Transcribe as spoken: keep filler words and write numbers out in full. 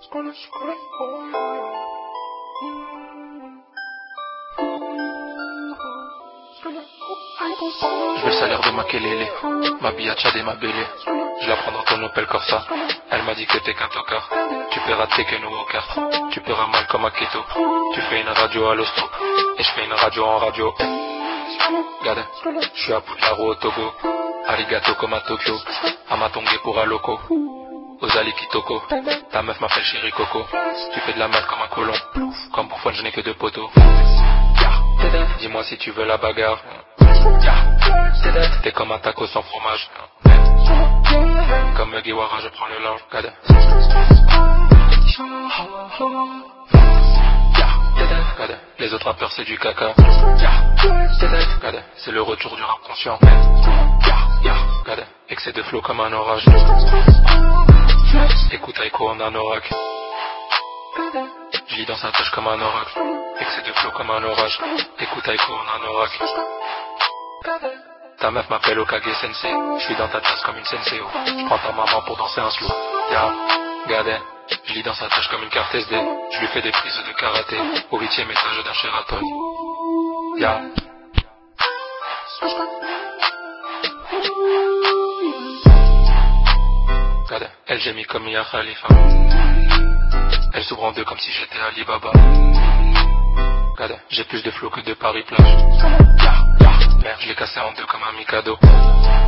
Je veux le salaire de ma kelele, ma biatchade et ma bélé. Je la prends dans ton Opel Corsa. Elle m'a dit que t'es qu'un tocard. Tu peux rater que nous au quart. Tu peux mal comme un keto. Tu fais une radio à l'hosto et je fais une radio en radio. Regarde, je suis à Poutaro au Togo. Arigato comme à Tokyo. Amatongue pour un loco. Ozali Kitoko. Ta meuf m'appelle Chéri Coco. Tu fais de la merde comme un colon. Comme pour fun je n'ai que deux poteaux. Dis-moi si tu veux la bagarre. T'es comme un taco sans fromage. Comme Mugiwara je prends le large. Regarde. Regarde. Les autres rappeurs c'est du caca. Regarde. C'est le retour du rap conscient. Regarde. Excès de flow comme un orage. Écoute Aiko en anorak. Je lis dans sa tâche comme un oracle. Excès de flow comme un orage. Écoute Aiko en anorak. Ta meuf m'appelle Okage Sensei. Je suis dans ta tasse comme une senseo. Je prends ta maman pour danser un slow. Ya, regardez. Je lis dans sa tâche comme une carte S D. Je lui fais des prises de karaté. Au huitième étage d'un Sheraton. Ya. Regardez. Elle gémit comme Mia Khalifa. Elle s'ouvre en deux comme si j'étais Alibaba. Regardez. J'ai plus de flow que de Paris plage. Merde, je l'ai cassé en deux comme un Mikado.